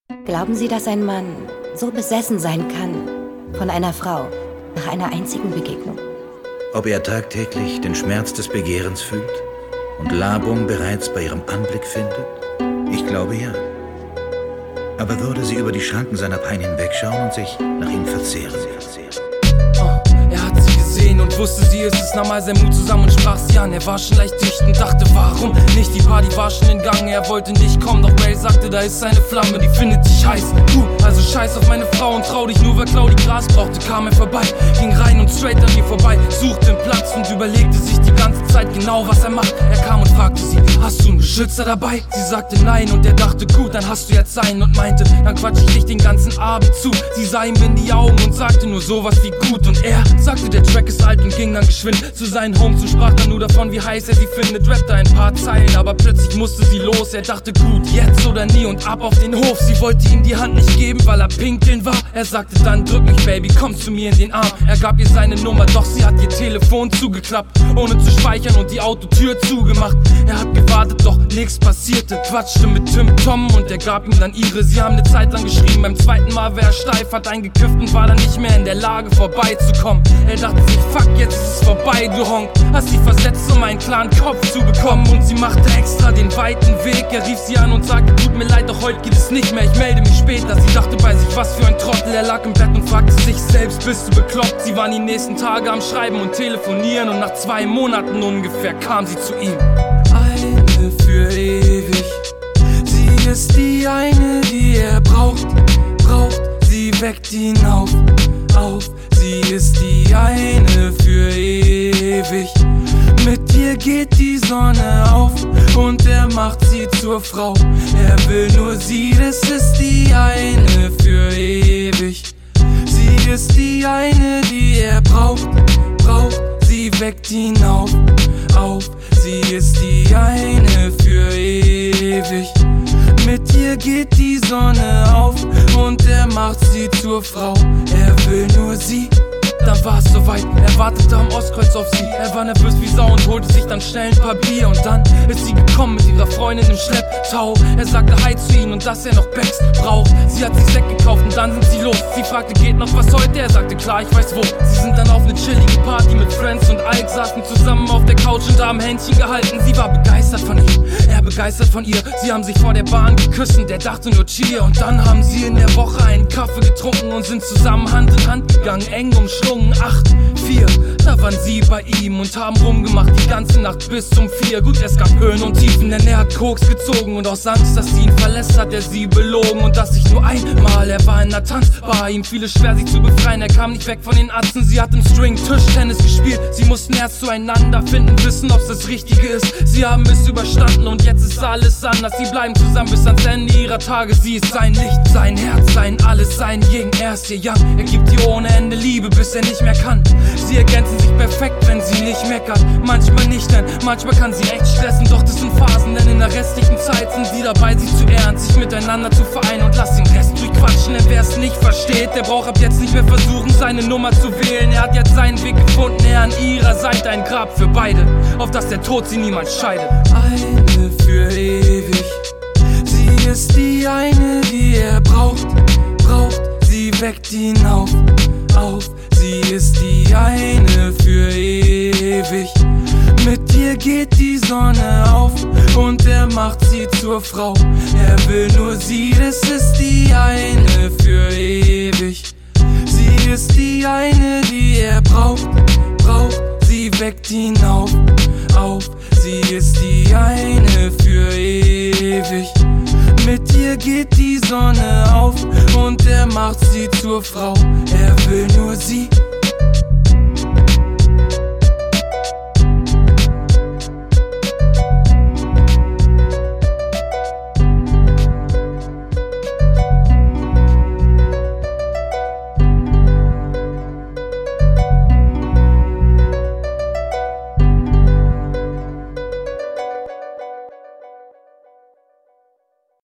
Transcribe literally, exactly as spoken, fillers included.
Glauben Sie, dass ein Mann so besessen sein kann von einer Frau nach einer einzigen Begegnung? Ob er tagtäglich den Schmerz des Begehrens fühlt und Labung bereits bei ihrem Anblick findet? Ich glaube ja. Aber würde sie über die Schranken seiner Pein hinwegschauen und sich nach ihm verzehren? Er hat sie gesehen und wusste, sie ist es, nahm all sein Mut zusammen und sprach sie an. Er war schon leicht dicht und dachte, warum nicht? Die Party war schon in Gang, er wollte nicht kommen, doch Ray sagte, da ist eine Flamme, die findet dich heiß. Du, also scheiß auf meine Frau und trau dich nur, weil Claudi Gras brauchte, kam er vorbei, ging rein und straight an mir vorbei, suchte den Platz und überlegte sich die ganze Zeit genau, was er macht. Er kam und fragte sie, hast du einen Beschützer dabei? Sie sagte nein und er dachte, gut, dann hast du jetzt einen und meinte, dann quatsch ich dich den ganzen Abend zu. Sie sah ihm in die Augen und sagte nur sowas wie gut und er sagte, der Track ist alt und ging dann geschwind zu seinen Homes und sprach dann nur davon, wie heiß er sie findet. Rappte ein paar Zeilen, aber plötzlich musste sie los. Er dachte, gut, jetzt oder nie und ab auf den Hof. Sie wollte ihm die Hand nicht geben, weil er pinkeln war. Er sagte dann, drück mich, Baby, komm zu mir in den Arm. Er gab ihr seine Nummer, doch sie hat ihr Telefon zugeklappt, ohne zu speichern und die Autotür zugemacht. Er hat gewartet, doch nichts passierte. Quatschte mit Tim Tom und er gab ihm dann ihre. Sie haben eine Zeit lang geschrieben, beim zweiten Mal wär er steif, hat eingekifft und war dann nicht mehr in der Lage vorbeizukommen. Er dachte sich, fuck, jetzt ist es vorbei, du Honk. Hast sie versetzt, um einen klaren Kopf zu bekommen und sie machte extra den weiten Weg. Er rief sie an und sagte, tut mir leid, doch heute geht es nicht mehr, ich melde mich später. Sie dachte bei sich, was für ein Trottel. Er lag im Bett und fragte sich selbst, bist du bekloppt? Sie waren die nächsten Tage am Schreiben und Telefonieren und nach zwei Monaten ungefähr kam sie zu ihm. Eine für ewig, sie ist die eine, die er braucht, braucht, sie weckt ihn auf, auf. Sie ist die eine für ewig. Mit ihr geht die Sonne auf und er macht sie zur Frau. Er will nur sie, das ist die eine für ewig. Sie ist die eine, die er braucht, braucht. Sie weckt ihn auf, auf. Sie ist die eine für ewig. Mit ihr geht die Sonne auf und er macht sie zur Frau. Er will nur sie. Dann war es soweit, er wartete am Ostkreuz auf sie. Er war nervös wie Sau und holte sich dann schnell ein paar Bier. Und dann ist sie gekommen mit ihrer Freundin im Schlepptau. Er sagte Hi zu ihnen und dass er noch Becks braucht. Sie hat sich Sekt gekauft und dann sind sie los. Sie fragte, geht noch was heute? Er sagte, klar, ich weiß wo. Sie sind dann auf eine chillige Party mit Friends und Ike, saßen zusammen auf der Couch und haben Händchen gehalten. Sie war begeistert von ihm, er begeistert von ihr. Sie haben sich vor der Bahn geküsst und er dachte nur Cheer. Und dann haben sie in der Woche einen Kaffee getrunken und sind zusammen Hand in Hand gegangen, eng umschlungen. Acht, vier, da waren sie bei ihm und haben rumgemacht die ganze Nacht bis um vier. Gut, es gab Höhen und Tiefen, denn er hat Koks gezogen und aus Angst, dass sie ihn verlässt, hat er sie belogen. Und das nicht nur einmal, er war in einer Tanzbar, ihm fiel es schwer, sich zu befreien, er kam nicht weg von den Atzen. Sie hat im String Tischtennis gespielt, sie mussten erst zueinander finden, wissen, ob's das Richtige ist. Sie haben es überstanden und jetzt ist alles anders. Sie bleiben zusammen bis ans Ende ihrer Tage. Sie ist sein Licht, sein Herz, sein Alles, sein Yin. Er ist ihr Yang, er gibt ihr ohne Ende Liebe, bis er nicht mehr kann. Sie ergänzen sich perfekt, wenn sie nicht meckert. Manchmal nicht, denn manchmal kann sie echt stressen. Doch das sind Phasen, denn in der restlichen Zeit sind sie dabei, sich zu ehren, sich miteinander zu vereinen. Und lass den Rest durchquatschen, denn wer es nicht versteht, der braucht ab jetzt nicht mehr versuchen, seine Nummer zu wählen. Er hat jetzt seinen Weg gefunden, er an ihrer Seite, ein Grab für beide, auf das der Tod sie niemals scheidet. Eine für ewig, sie ist die eine, die er braucht, braucht. Sie weckt ihn auf, auf. Sie ist die eine für ewig. Mit ihr geht die Sonne auf und er macht sie zur Frau. Er will nur sie, das ist die eine für ewig. Sie ist die eine, die er braucht, braucht. Sie weckt ihn auf, auf. Sie ist die eine für ewig. Mit ihr geht die Sonne auf und er macht sie zur Frau. Er will nur sie.